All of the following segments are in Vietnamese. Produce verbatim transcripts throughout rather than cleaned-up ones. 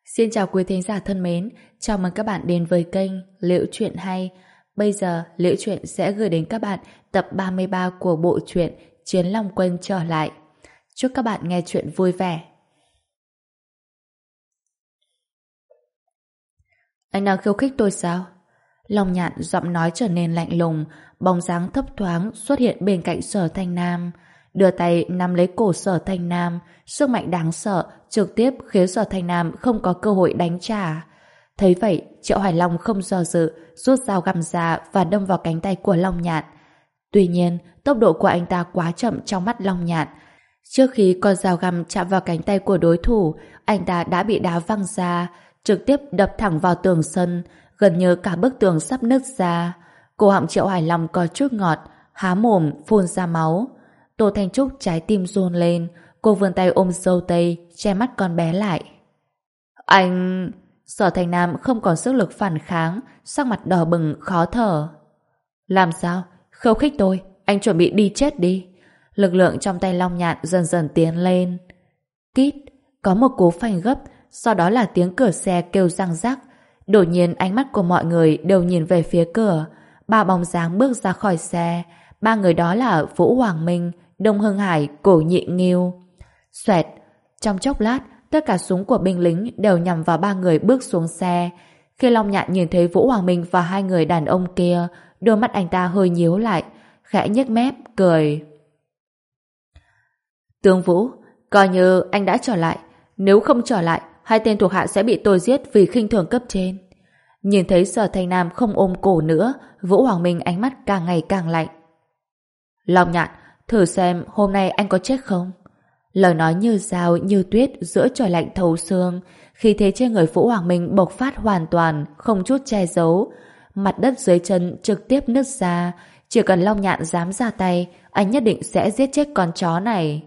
Xin chào quý thính giả thân mến, chào mừng các bạn đến với kênh Liễu Chuyện Hay. Bây giờ, Liễu Chuyện sẽ gửi đến các bạn tập ba mươi ba của bộ truyện Chiến Long Quân trở lại. Chúc các bạn nghe chuyện vui vẻ. Anh đang khiêu khích tôi sao? Long Nhạn giọng nói trở nên lạnh lùng, bóng dáng thấp thoáng xuất hiện bên cạnh Sở Thanh Nam. Đưa tay nắm lấy cổ Sở Thanh Nam, sức mạnh đáng sợ trực tiếp khiến Sở Thanh Nam không có cơ hội đánh trả. Thấy vậy, Triệu Hải Long không do dự, rút dao găm ra và đâm vào cánh tay của Long Nhạn. Tuy nhiên, tốc độ của anh ta quá chậm trong mắt Long Nhạn. Trước khi con dao găm chạm vào cánh tay của đối thủ, anh ta đã bị đá văng ra, trực tiếp đập thẳng vào tường sân, gần như cả bức tường sắp nứt ra. Cổ họng Triệu Hải Long có chút ngọt, há mồm phun ra máu. Tô Thanh Trúc trái tim run lên, cô vươn tay ôm dâu tây, che mắt con bé lại. Anh... Sở Thành Nam không còn sức lực phản kháng, sắc mặt đỏ bừng khó thở. Làm sao? Khiêu khích tôi, anh chuẩn bị đi chết đi. Lực lượng trong tay Long Nhạn dần dần tiến lên. Kít, có một cú phanh gấp, sau đó là tiếng cửa xe kêu răng rắc. Đột nhiên ánh mắt của mọi người đều nhìn về phía cửa. Ba bóng dáng bước ra khỏi xe. Ba người đó là Vũ Hoàng Minh, Đông Hưng Hải, Cổ Nhị Nghiêu. Xoẹt, trong chốc lát, tất cả súng của binh lính đều nhằm vào ba người bước xuống xe. Khi Long Nhạn nhìn thấy Vũ Hoàng Minh và hai người đàn ông kia, đôi mắt anh ta hơi nhíu lại, khẽ nhếch mép, cười. Tướng Vũ, coi như anh đã trở lại. Nếu không trở lại, hai tên thuộc hạ sẽ bị tôi giết vì khinh thường cấp trên. Nhìn thấy Sở Thanh Nam không ôm cổ nữa, Vũ Hoàng Minh ánh mắt càng ngày càng lạnh. Long Nhạn, thử xem hôm nay anh có chết không? Lời nói như dao như tuyết giữa trời lạnh thấu xương, khí thế trên người Vũ Hoàng Minh bộc phát hoàn toàn, không chút che giấu. Mặt đất dưới chân trực tiếp nứt ra, chỉ cần Long Nhạn dám ra tay, anh nhất định sẽ giết chết con chó này.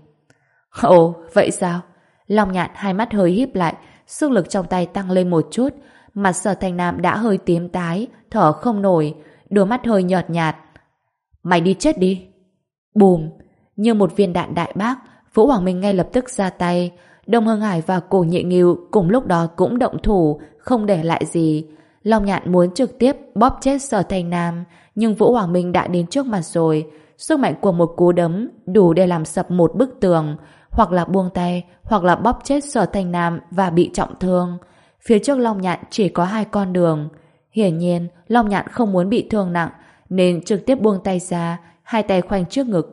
Ồ, vậy sao? Long Nhạn hai mắt hơi híp lại, sức lực trong tay tăng lên một chút, mặt Sở Thanh Nam đã hơi tím tái, thở không nổi, đôi mắt hơi nhợt nhạt. Mày đi chết đi. Bùm, như một viên đạn đại bác, Vũ Hoàng Minh ngay lập tức ra tay. Đông Hưng Hải và Cổ Nhị Nghiêu cùng lúc đó cũng động thủ, không để lại gì. Long Nhạn muốn trực tiếp bóp chết Sở Thanh Nam, nhưng Vũ Hoàng Minh đã đến trước mặt rồi. Sức mạnh của một cú đấm đủ để làm sập một bức tường, hoặc là buông tay, hoặc là bóp chết Sở Thanh Nam và bị trọng thương. Phía trước Long Nhạn chỉ có hai con đường. Hiển nhiên, Long Nhạn không muốn bị thương nặng, nên trực tiếp buông tay ra, hai tay khoanh trước ngực.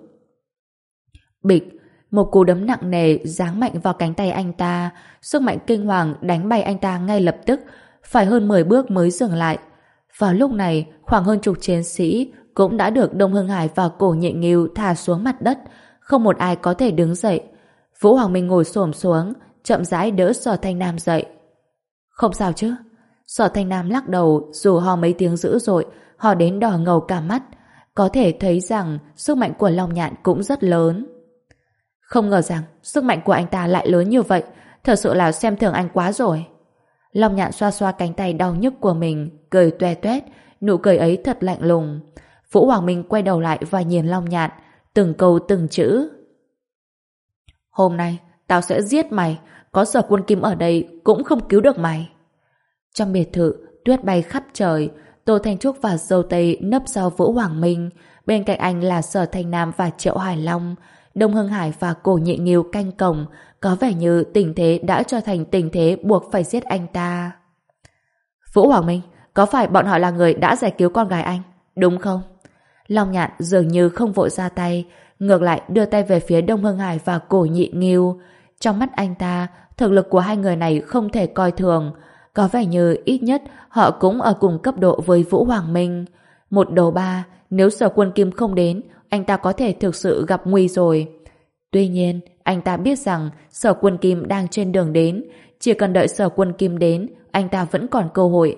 Bịch, một cú đấm nặng nề giáng mạnh vào cánh tay anh ta, sức mạnh kinh hoàng đánh bay anh ta ngay lập tức, phải hơn mười bước mới dừng lại. Vào lúc này, khoảng hơn chục chiến sĩ cũng đã được Đông Hưng Hải và Cổ Nhị Nghiêu thả xuống mặt đất, không một ai có thể đứng dậy. Vũ Hoàng Minh ngồi xổm xuống, chậm rãi đỡ Sở Thanh Nam dậy. Không sao chứ? Sở Thanh Nam lắc đầu, dù ho mấy tiếng dữ dội, ho đến đỏ ngầu cả mắt. Có thể thấy rằng sức mạnh của Long Nhạn cũng rất lớn. Không ngờ rằng sức mạnh của anh ta lại lớn như vậy, thật sự là xem thường anh quá rồi. Long Nhạn xoa xoa cánh tay đau nhức của mình, cười toe toét, nụ cười ấy thật lạnh lùng. Vũ Hoàng Minh quay đầu lại và nhìn Long Nhạn, từng câu từng chữ. Hôm nay tao sẽ giết mày, có Sở Quân Kim ở đây cũng không cứu được mày. Trong biệt thự, tuyết bay khắp trời. Tô Thanh Trúc và dâu tây nấp sau Vũ Hoàng Minh, bên cạnh anh là Sở Thanh Nam và Triệu Hải Long. Đông Hưng Hải và Cổ Nhị Nghiêu canh cổng, có vẻ như tình thế đã trở thành tình thế buộc phải giết anh ta. Vũ Hoàng Minh, có phải bọn họ là người đã giải cứu con gái anh, đúng không? Long Nhạn dường như không vội ra tay, ngược lại đưa tay về phía Đông Hưng Hải và Cổ Nhị Nghiêu. Trong mắt anh ta, thực lực của hai người này không thể coi thường, có vẻ như ít nhất họ cũng ở cùng cấp độ với Vũ Hoàng Minh. Một đầu ba, nếu Sở Quân Kim không đến, anh ta có thể thực sự gặp nguy rồi. Tuy nhiên, anh ta biết rằng Sở Quân Kim đang trên đường đến, chỉ cần đợi Sở Quân Kim đến, anh ta vẫn còn cơ hội.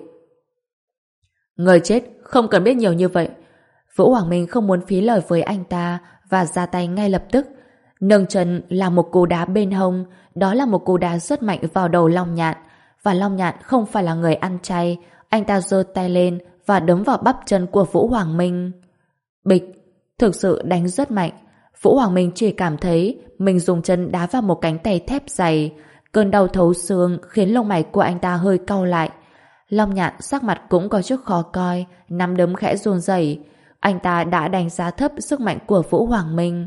Người chết không cần biết nhiều như vậy. Vũ Hoàng Minh không muốn phí lời với anh ta và ra tay ngay lập tức. Nâng chân là một cú đá bên hông, đó là một cú đá rất mạnh vào đầu Long Nhạn. Và Long Nhạn không phải là người ăn chay, anh ta giơ tay lên và đấm vào bắp chân của Vũ Hoàng Minh. Bịch, thực sự đánh rất mạnh. Vũ Hoàng Minh chỉ cảm thấy mình dùng chân đá vào một cánh tay thép dày, Cơn đau thấu xương khiến lông mày của anh ta hơi cau lại. Long Nhạn sắc mặt cũng có chút khó coi, nắm đấm khẽ run rẩy. Anh ta đã đánh giá thấp sức mạnh của Vũ Hoàng Minh.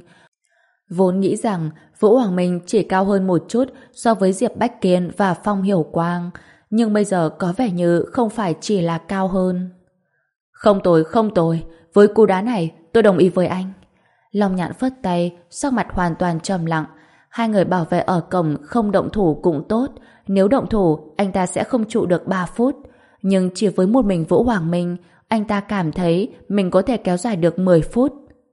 Vốn nghĩ rằng Vũ Hoàng Minh chỉ cao hơn một chút so với Diệp Bách Kiên và Phong Hiểu Quang, nhưng bây giờ có vẻ như không phải chỉ là cao hơn. Không tồi, không tồi, với cú đá này tôi đồng ý với anh. Long Nhạn phất tay, sắc mặt hoàn toàn trầm lặng. Hai người bảo vệ ở cổng không động thủ cũng tốt, nếu động thủ anh ta sẽ không trụ được ba phút, nhưng chỉ với một mình Vũ Hoàng Minh, anh ta cảm thấy mình có thể kéo dài được mười phút.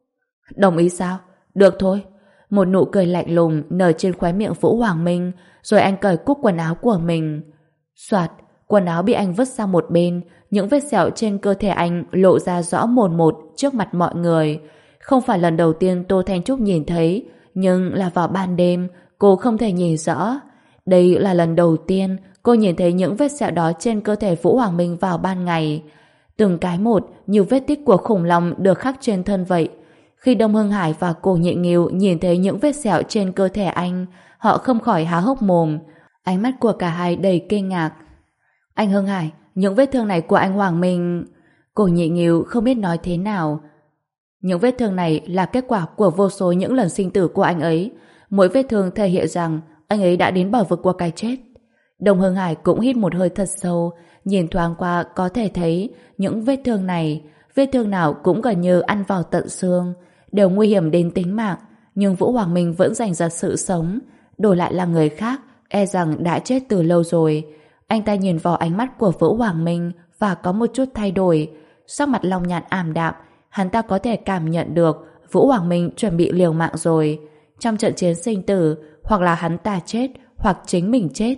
Đồng ý sao? Được thôi. Một nụ cười lạnh lùng nở trên khóe miệng Vũ Hoàng Minh, rồi anh cởi cúc quần áo của mình. Soạt, quần áo bị anh vứt sang một bên, những vết sẹo trên cơ thể anh lộ ra rõ mồn một trước mặt mọi người. Không phải lần đầu tiên Tô Thanh Trúc nhìn thấy, nhưng là vào ban đêm, cô không thể nhìn rõ. Đây là lần đầu tiên cô nhìn thấy những vết sẹo đó trên cơ thể Vũ Hoàng Minh vào ban ngày. Từng cái một như vết tích của khủng long được khắc trên thân vậy. Khi Đông Hưng Hải và Cổ Nhị Nghiêu nhìn thấy những vết sẹo trên cơ thể anh, họ không khỏi há hốc mồm. Ánh mắt của cả hai đầy kinh ngạc. Anh Hưng Hải, những vết thương này của anh Hoàng Minh... Cổ Nhị Nghiêu không biết nói thế nào. Những vết thương này là kết quả của vô số những lần sinh tử của anh ấy. Mỗi vết thương thể hiện rằng anh ấy đã đến bờ vực của cái chết. Đông Hưng Hải cũng hít một hơi thật sâu, nhìn thoáng qua có thể thấy những vết thương này, vết thương nào cũng gần như ăn vào tận xương, đều nguy hiểm đến tính mạng, nhưng Vũ Hoàng Minh vẫn giành giật sự sống. Đổi lại là người khác, e rằng đã chết từ lâu rồi. Anh ta nhìn vào ánh mắt của Vũ Hoàng Minh và có một chút thay đổi. Sắc mặt Long Nhạn ảm đạm, hắn ta có thể cảm nhận được Vũ Hoàng Minh chuẩn bị liều mạng rồi. Trong trận chiến sinh tử, hoặc là hắn ta chết, hoặc chính mình chết.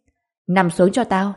Nằm xuống cho tao.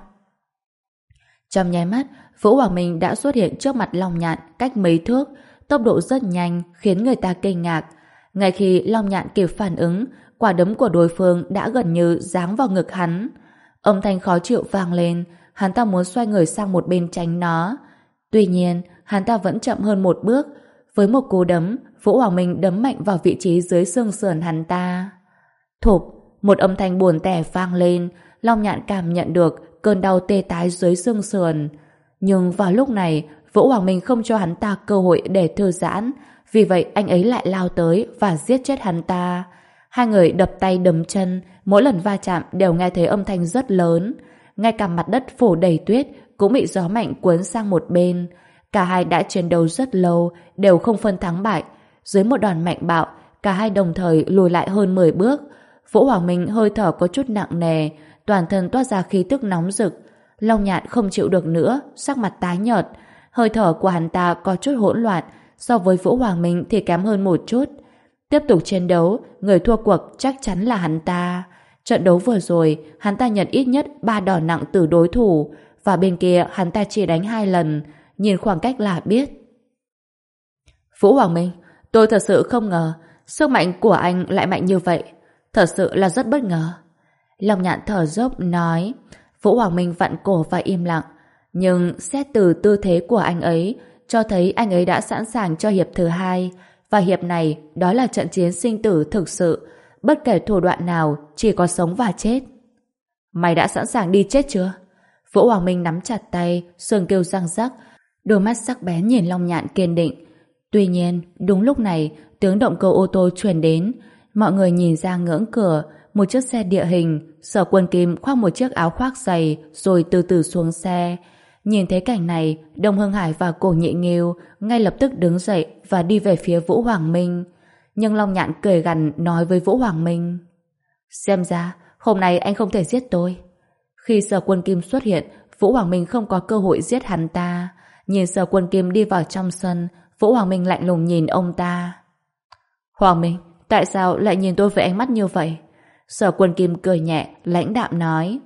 Trong nháy mắt, Vũ Hoàng Minh đã xuất hiện trước mặt Long Nhạn cách mấy thước, tốc độ rất nhanh khiến người ta kinh ngạc. Ngay khi Long Nhạn kịp phản ứng, quả đấm của đối phương đã gần như giáng vào ngực hắn. Âm thanh khó chịu vang lên, hắn ta muốn xoay người sang một bên tránh nó. Tuy nhiên, hắn ta vẫn chậm hơn một bước. Với một cú đấm, Vũ Hoàng Minh đấm mạnh vào vị trí dưới xương sườn hắn ta. Thụp, một âm thanh buồn tẻ vang lên. Long Nhạn cảm nhận được cơn đau tê tái dưới xương sườn. Nhưng vào lúc này, Vũ Hoàng Minh không cho hắn ta cơ hội để thư giãn. Vì vậy anh ấy lại lao tới và giết chết hắn ta. Hai người đập tay đấm chân, mỗi lần va chạm đều nghe thấy âm thanh rất lớn. Ngay cả mặt đất phủ đầy tuyết cũng bị gió mạnh cuốn sang một bên. Cả hai đã chiến đấu rất lâu, đều không phân thắng bại. Dưới một đòn mạnh bạo, cả hai đồng thời lùi lại hơn mười bước. Vũ Hoàng Minh hơi thở có chút nặng nề, toàn thân toát ra khí tức nóng rực. Long Nhạn không chịu được nữa, sắc mặt tái nhợt. Hơi thở của hắn ta có chút hỗn loạn, so với Vũ Hoàng Minh thì kém hơn một chút. Tiếp tục chiến đấu, người thua cuộc chắc chắn là hắn ta. Trận đấu vừa rồi, hắn ta nhận ít nhất ba đòn nặng từ đối thủ, và bên kia hắn ta chỉ đánh hai lần, nhìn khoảng cách là biết. Vũ Hoàng Minh, tôi thật sự không ngờ sức mạnh của anh lại mạnh như vậy. Thật sự là rất bất ngờ. Long Nhạn thở dốc nói. Vũ Hoàng Minh vặn cổ và im lặng. Nhưng xét từ tư thế của anh ấy, cho thấy anh ấy đã sẵn sàng cho hiệp thứ hai. Và hiệp này, đó là trận chiến sinh tử thực sự. Bất kể thủ đoạn nào, chỉ có sống và chết. Mày đã sẵn sàng đi chết chưa? Vũ Hoàng Minh nắm chặt tay, sườn kêu răng rắc, đôi mắt sắc bén nhìn Long Nhạn kiên định. Tuy nhiên, đúng lúc này, tiếng động cơ ô tô truyền đến. Mọi người nhìn ra ngưỡng cửa, một chiếc xe địa hình. Sở Quân Kim khoác một chiếc áo khoác dày, rồi từ từ xuống xe. Nhìn thấy cảnh này, Đông Hưng Hải và Cổ Nhị Nghiêu ngay lập tức đứng dậy và đi về phía Vũ Hoàng Minh. Nhưng Long Nhạn cười gằn nói với Vũ Hoàng Minh: xem ra, hôm nay anh không thể giết tôi. Khi Sở Quân Kim xuất hiện, Vũ Hoàng Minh không có cơ hội giết hắn ta. Nhìn Sở Quân Kim đi vào trong sân, Vũ Hoàng Minh lạnh lùng nhìn ông ta. Hoàng Minh, tại sao lại nhìn tôi với ánh mắt như vậy? Sở Quân Kim cười nhẹ, lãnh đạm nói: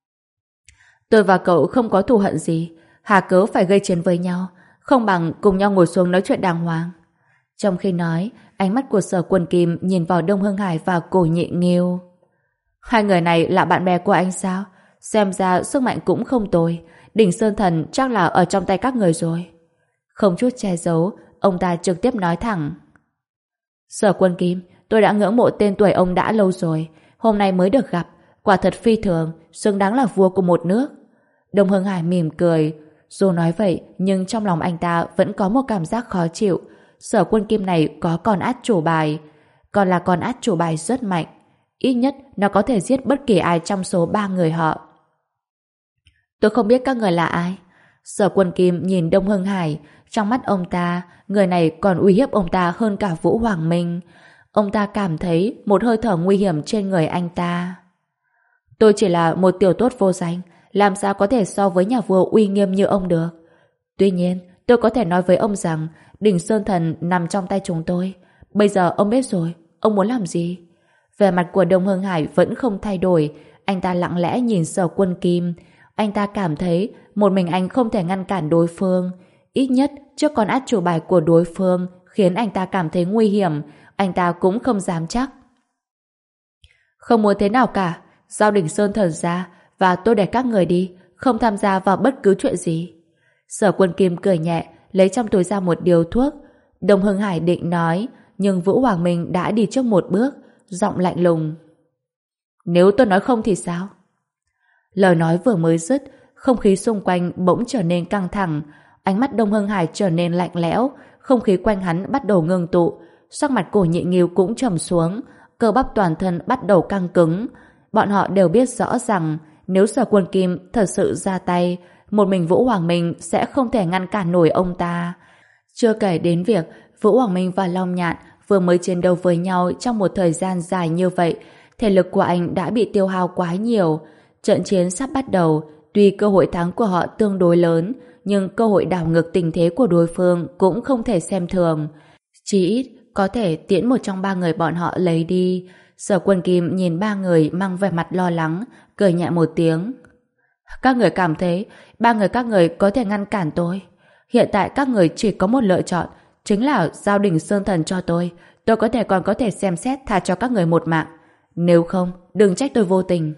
tôi và cậu không có thù hận gì, hà cớ phải gây chiến với nhau, không bằng cùng nhau ngồi xuống nói chuyện đàng hoàng. Trong khi nói, ánh mắt của Sở Quân Kim nhìn vào Đông Hưng Hải và Cổ Nhị Nghiêu. Hai người này là bạn bè của anh sao? Xem ra sức mạnh cũng không tồi. Đỉnh Sơn Thần chắc là ở trong tay các người rồi. Không chút che giấu, ông ta trực tiếp nói thẳng: Sở Quân Kim, tôi đã ngưỡng mộ tên tuổi ông đã lâu rồi, hôm nay mới được gặp. Quả thật phi thường, xứng đáng là vua của một nước. Đông Hưng Hải mỉm cười. Dù nói vậy, nhưng trong lòng anh ta vẫn có một cảm giác khó chịu. Sở Quân Kim này có con át chủ bài. Còn là con át chủ bài rất mạnh. Ít nhất nó có thể giết bất kỳ ai trong số ba người họ. Tôi không biết các người là ai. Sở Quân Kim nhìn Đông Hưng Hải. Trong mắt ông ta, người này còn uy hiếp ông ta hơn cả Vũ Hoàng Minh. Ông ta cảm thấy một hơi thở nguy hiểm trên người anh ta. Tôi chỉ là một tiểu tốt vô danh, làm sao có thể so với nhà vua uy nghiêm như ông được. Tuy nhiên, tôi có thể nói với ông rằng đỉnh Sơn Thần nằm trong tay chúng tôi. Bây giờ ông biết rồi, ông muốn làm gì? Vẻ mặt của Đông Hưng Hải vẫn không thay đổi. Anh ta lặng lẽ nhìn Sở Quân Kim. Anh ta cảm thấy một mình anh không thể ngăn cản đối phương. Ít nhất trước con át chủ bài của đối phương khiến anh ta cảm thấy nguy hiểm. Anh ta cũng không dám chắc. Không muốn thế nào cả, giao đỉnh Sơn Thần ra và tôi để các người đi, không tham gia vào bất cứ chuyện gì. Sở Quân Kim cười nhẹ, lấy trong túi ra một điếu thuốc. Đông Hưng Hải định nói, nhưng Vũ Hoàng Minh đã đi trước một bước, giọng lạnh lùng. Nếu tôi nói không thì sao? Lời nói vừa mới dứt, không khí xung quanh bỗng trở nên căng thẳng. Ánh mắt Đông Hưng Hải trở nên lạnh lẽo, không khí quanh hắn bắt đầu ngưng tụ. Sắc mặt Cổ Nhị Nghiêu cũng trầm xuống, cơ bắp toàn thân bắt đầu căng cứng. Bọn họ đều biết rõ rằng nếu Sở Quân Kim thật sự ra tay, một mình Vũ Hoàng Minh sẽ không thể ngăn cản nổi ông ta. Chưa kể đến việc Vũ Hoàng Minh và Long Nhạn vừa mới chiến đấu với nhau trong một thời gian dài như vậy, thể lực của anh đã bị tiêu hao quá nhiều. Trận chiến sắp bắt đầu, tuy cơ hội thắng của họ tương đối lớn, nhưng cơ hội đảo ngược tình thế của đối phương cũng không thể xem thường. Chỉ ít có thể tiễn một trong ba người bọn họ lấy đi. Sở Quân Kim nhìn ba người mang vẻ mặt lo lắng, cười nhẹ một tiếng. Các người cảm thấy ba người các người có thể ngăn cản tôi? Hiện tại các người chỉ có một lựa chọn, chính là giao đỉnh Sơn Thần cho tôi. Tôi có thể còn có thể xem xét tha cho các người một mạng. Nếu không, đừng trách tôi vô tình.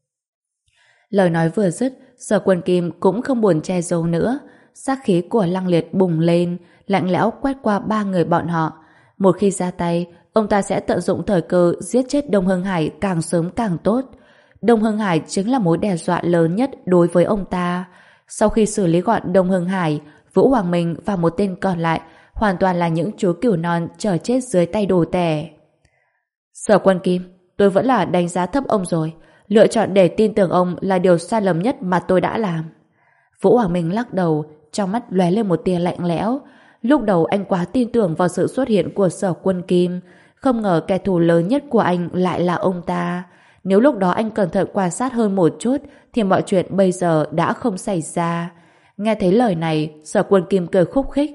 Lời nói vừa dứt, Sở Quân Kim cũng không buồn che giấu nữa. Sát khí của Lăng Liệt bùng lên, lạnh lẽo quét qua ba người bọn họ. Một khi ra tay, ông ta sẽ tận dụng thời cơ giết chết Đông Hưng Hải càng sớm càng tốt. Đông Hưng Hải chính là mối đe dọa lớn nhất đối với ông ta. Sau khi xử lý gọn Đông Hưng Hải, Vũ Hoàng Minh và một tên còn lại hoàn toàn là những chú cừu non chờ chết dưới tay đồ tể. Sở Quân Kim, tôi vẫn là đánh giá thấp ông rồi. Lựa chọn để tin tưởng ông là điều sai lầm nhất mà tôi đã làm. Vũ Hoàng Minh lắc đầu, trong mắt lóe lên một tia lạnh lẽo. Lúc đầu anh quá tin tưởng vào sự xuất hiện của Sở Quân Kim, không ngờ kẻ thù lớn nhất của anh lại là ông ta. Nếu lúc đó anh cẩn thận quan sát hơn một chút thì mọi chuyện bây giờ đã không xảy ra. Nghe thấy lời này, Sở Quân Kim cười khúc khích.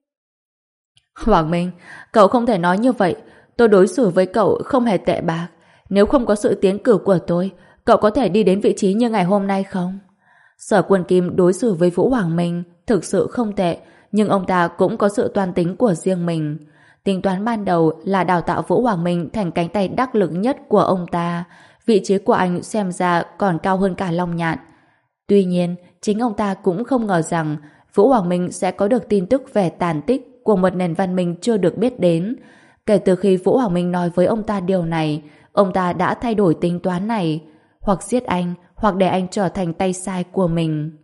Hoàng Minh, cậu không thể nói như vậy. Tôi đối xử với cậu không hề tệ bạc. Nếu không có sự tiến cử của tôi, cậu có thể đi đến vị trí như ngày hôm nay không? Sở Quân Kim đối xử với Vũ Hoàng Minh thực sự không tệ, nhưng ông ta cũng có sự toan tính của riêng mình. Tính toán ban đầu là đào tạo Vũ Hoàng Minh thành cánh tay đắc lực nhất của ông ta. Vị trí của anh xem ra còn cao hơn cả Long Nhạn. Tuy nhiên, chính ông ta cũng không ngờ rằng Vũ Hoàng Minh sẽ có được tin tức về tàn tích của một nền văn minh chưa được biết đến. Kể từ khi Vũ Hoàng Minh nói với ông ta điều này, ông ta đã thay đổi tính toán này, hoặc giết anh, hoặc để anh trở thành tay sai của mình.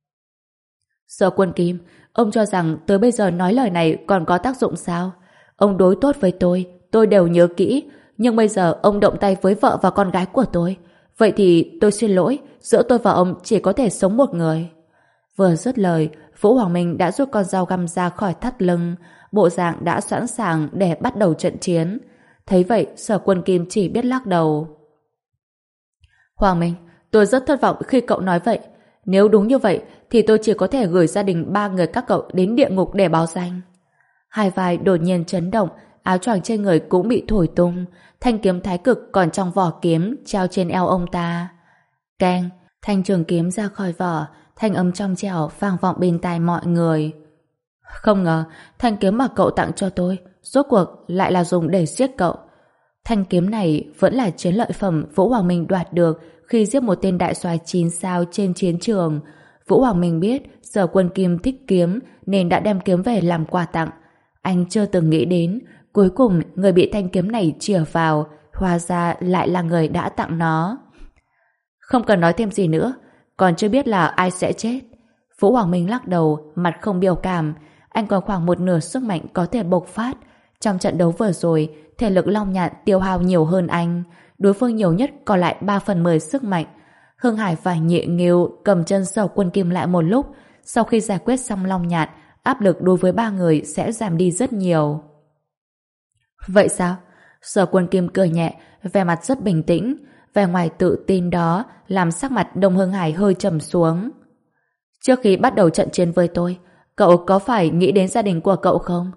Sở Quân Kim, ông cho rằng tới bây giờ nói lời này còn có tác dụng sao? Ông đối tốt với tôi, tôi đều nhớ kỹ, nhưng bây giờ ông động tay với vợ và con gái của tôi. Vậy thì tôi xin lỗi, giữa tôi và ông chỉ có thể sống một người. Vừa dứt lời, Vũ Hoàng Minh đã rút con dao găm ra khỏi thắt lưng, bộ dạng đã sẵn sàng để bắt đầu trận chiến. Thấy vậy, Sở Quân Kim chỉ biết lắc đầu. Hoàng Minh, tôi rất thất vọng khi cậu nói vậy. Nếu đúng như vậy, thì tôi chỉ có thể gửi gia đình ba người các cậu đến địa ngục để báo danh. Hai vai đột nhiên chấn động, áo choàng trên người cũng bị thổi tung, thanh kiếm thái cực còn trong vỏ kiếm treo trên eo ông ta. Keng, thanh trường kiếm ra khỏi vỏ, thanh âm trong trẻo vang vọng bên tai mọi người. Không ngờ, thanh kiếm mà cậu tặng cho tôi, rốt cuộc lại là dùng để giết cậu. Thanh kiếm này vẫn là chiến lợi phẩm Vũ Hoàng Minh đoạt được khi giết một tên đại soái chín sao trên chiến trường. Vũ Hoàng Minh biết Sở Quân Kim thích kiếm nên đã đem kiếm về làm quà tặng. Anh chưa từng nghĩ đến, cuối cùng người bị thanh kiếm này chĩa vào, hóa ra lại là người đã tặng nó. Không cần nói thêm gì nữa, còn chưa biết là ai sẽ chết. Vũ Hoàng Minh lắc đầu, mặt không biểu cảm. Anh còn khoảng một nửa sức mạnh có thể bộc phát. Trong trận đấu vừa rồi, thể lực Long Nhạn tiêu hao nhiều hơn anh. Đối phương nhiều nhất còn lại ba phần mười sức mạnh. Hưng Hải và Nhị Nghiêu cầm chân Sở Quân Kim lại một lúc. Sau khi giải quyết xong Long Nhạn, áp lực đối với ba người sẽ giảm đi rất nhiều. Vậy sao? Sở Quân Kim cười nhẹ, vẻ mặt rất bình tĩnh. Vẻ ngoài tự tin đó làm sắc mặt Đông Hưng Hải hơi trầm xuống. Trước khi bắt đầu trận chiến với tôi, cậu có phải nghĩ đến gia đình của cậu không?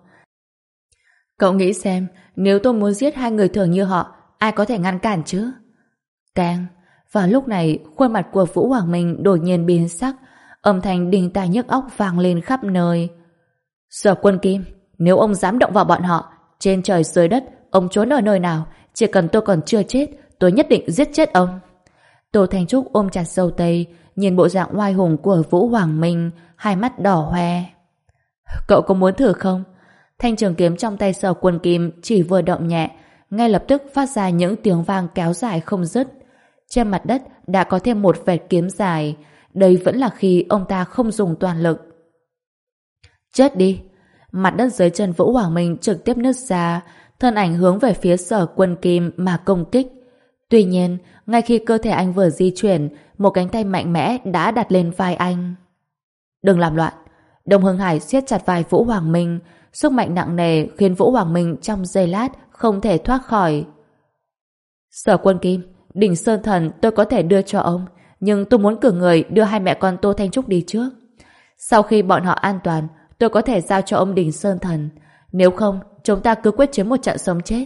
Cậu nghĩ xem, nếu tôi muốn giết hai người thường như họ, ai có thể ngăn cản chứ? Càng. Vào lúc này, khuôn mặt của Vũ Hoàng Minh đột nhiên biến sắc, âm thanh đinh tai nhức óc vang lên khắp nơi. Sở Quân Kim, nếu ông dám động vào bọn họ, trên trời dưới đất, ông trốn ở nơi nào, chỉ cần tôi còn chưa chết, tôi nhất định giết chết ông. Tô Thanh Trúc ôm chặt dâu tây, nhìn bộ dạng oai hùng của Vũ Hoàng Minh, hai mắt đỏ hoe. Cậu có muốn thử không? Thanh trường kiếm trong tay Sở Quân Kim chỉ vừa động nhẹ, ngay lập tức phát ra những tiếng vang kéo dài không dứt. Trên mặt đất đã có thêm một vệt kiếm dài. Đây vẫn là khi ông ta không dùng toàn lực. Chết đi! Mặt đất dưới chân Vũ Hoàng Minh trực tiếp nứt ra, thân ảnh hướng về phía Sở Quân Kim mà công kích. Tuy nhiên, ngay khi cơ thể anh vừa di chuyển, một cánh tay mạnh mẽ đã đặt lên vai anh. Đừng làm loạn! Đông Hưng Hải siết chặt vai Vũ Hoàng Minh, sức mạnh nặng nề khiến Vũ Hoàng Minh trong giây lát không thể thoát khỏi. Sở Quân Kim, đỉnh Sơn Thần tôi có thể đưa cho ông, nhưng tôi muốn cử người đưa hai mẹ con Tô Thanh Trúc đi trước. Sau khi bọn họ an toàn, tôi có thể giao cho ông đỉnh Sơn Thần. Nếu không, chúng ta cứ quyết chiến một trận sống chết.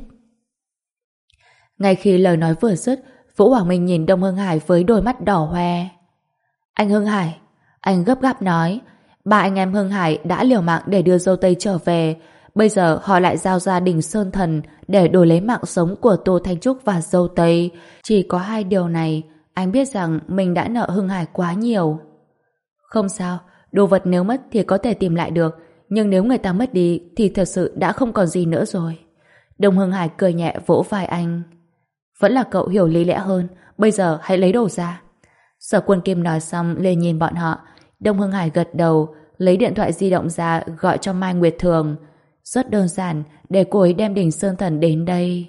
Ngay khi lời nói vừa dứt, Vũ Hoàng Minh nhìn Đông Hưng Hải với đôi mắt đỏ hoe. Anh Hưng Hải, anh gấp gáp nói, ba anh em Hưng Hải đã liều mạng để đưa dâu tây trở về, bây giờ họ lại giao ra đỉnh Sơn Thần để đổi lấy mạng sống của Tô Thanh Trúc và dâu tây. Chỉ có hai điều này, anh biết rằng mình đã nợ Hưng Hải quá nhiều. Không sao, đồ vật nếu mất thì có thể tìm lại được, nhưng nếu người ta mất đi thì thật sự đã không còn gì nữa rồi. Đông Hưng Hải cười nhẹ vỗ vai anh. Vẫn là cậu hiểu lý lẽ hơn, bây giờ hãy lấy đồ ra. Sở Quân Kim nói xong lên nhìn bọn họ. Đông Hưng Hải gật đầu, lấy điện thoại di động ra gọi cho Mai Nguyệt Thường. Rất đơn giản, để cô ấy đem đỉnh Sơn Thần đến đây.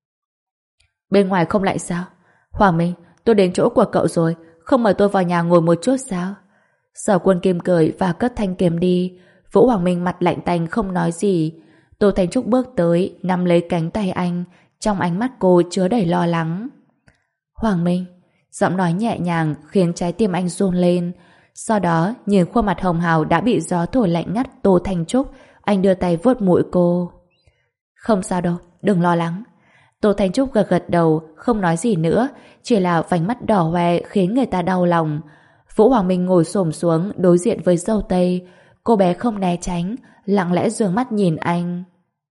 Bên ngoài không lạnh sao? Hoàng Minh, tôi đến chỗ của cậu rồi, không mời tôi vào nhà ngồi một chút sao? Sở Quân Kim cười và cất thanh kiếm đi. Vũ Hoàng Minh mặt lạnh tanh không nói gì. Tô Thanh Trúc bước tới, nắm lấy cánh tay anh, trong ánh mắt cô chứa đầy lo lắng. Hoàng Minh, giọng nói nhẹ nhàng khiến trái tim anh run lên. Sau đó, nhìn khuôn mặt hồng hào đã bị gió thổi lạnh ngắt Tô Thanh Trúc, anh đưa tay vuốt mũi cô. Không sao đâu, đừng lo lắng. Tô Thanh Trúc gật gật đầu, không nói gì nữa, chỉ là vành mắt đỏ hoe khiến người ta đau lòng. Vũ Hoàng Minh ngồi xổm xuống đối diện với dâu tây. Cô bé không né tránh, lặng lẽ dương mắt nhìn anh.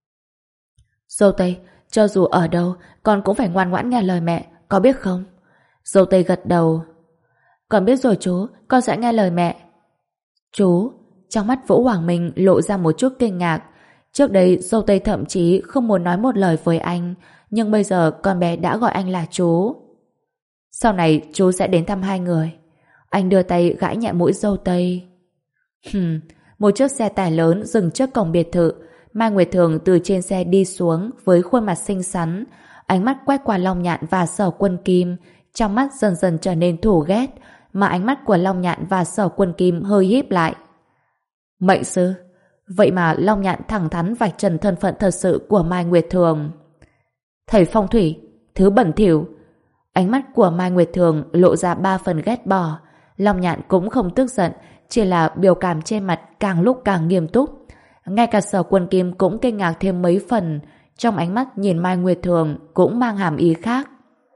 Dâu tây, cho dù ở đâu, con cũng phải ngoan ngoãn nghe lời mẹ, có biết không? Dâu tây gật đầu. Con biết rồi chú, con sẽ nghe lời mẹ. Chú? Trong mắt Vũ Hoàng Minh lộ ra một chút kinh ngạc. Trước đây dâu tây thậm chí không muốn nói một lời với anh, nhưng bây giờ con bé đã gọi anh là chú. Sau này chú sẽ đến thăm hai người. Anh đưa tay gãi nhẹ mũi dâu tây. Hừm, một chiếc xe tải lớn dừng trước cổng biệt thự. Mai Nguyệt Thường từ trên xe đi xuống với khuôn mặt xinh xắn, ánh mắt quét qua Long Nhạn và Sở Quân Kim, trong mắt dần dần trở nên thù ghét, mà ánh mắt của Long Nhạn và Sở Quân Kim hơi híp lại. Mệnh sư, vậy mà Long Nhạn thẳng thắn vạch trần thân phận thật sự của Mai Nguyệt Thường. Thầy phong thủy, thứ bẩn thỉu. Ánh mắt của Mai Nguyệt Thường lộ ra ba phần ghét bỏ. Long Nhạn cũng không tức giận, chỉ là biểu cảm trên mặt càng lúc càng nghiêm túc. Ngay cả Sở Quân Kim cũng kinh ngạc thêm mấy phần, trong ánh mắt nhìn Mai Nguyệt Thường cũng mang hàm ý khác.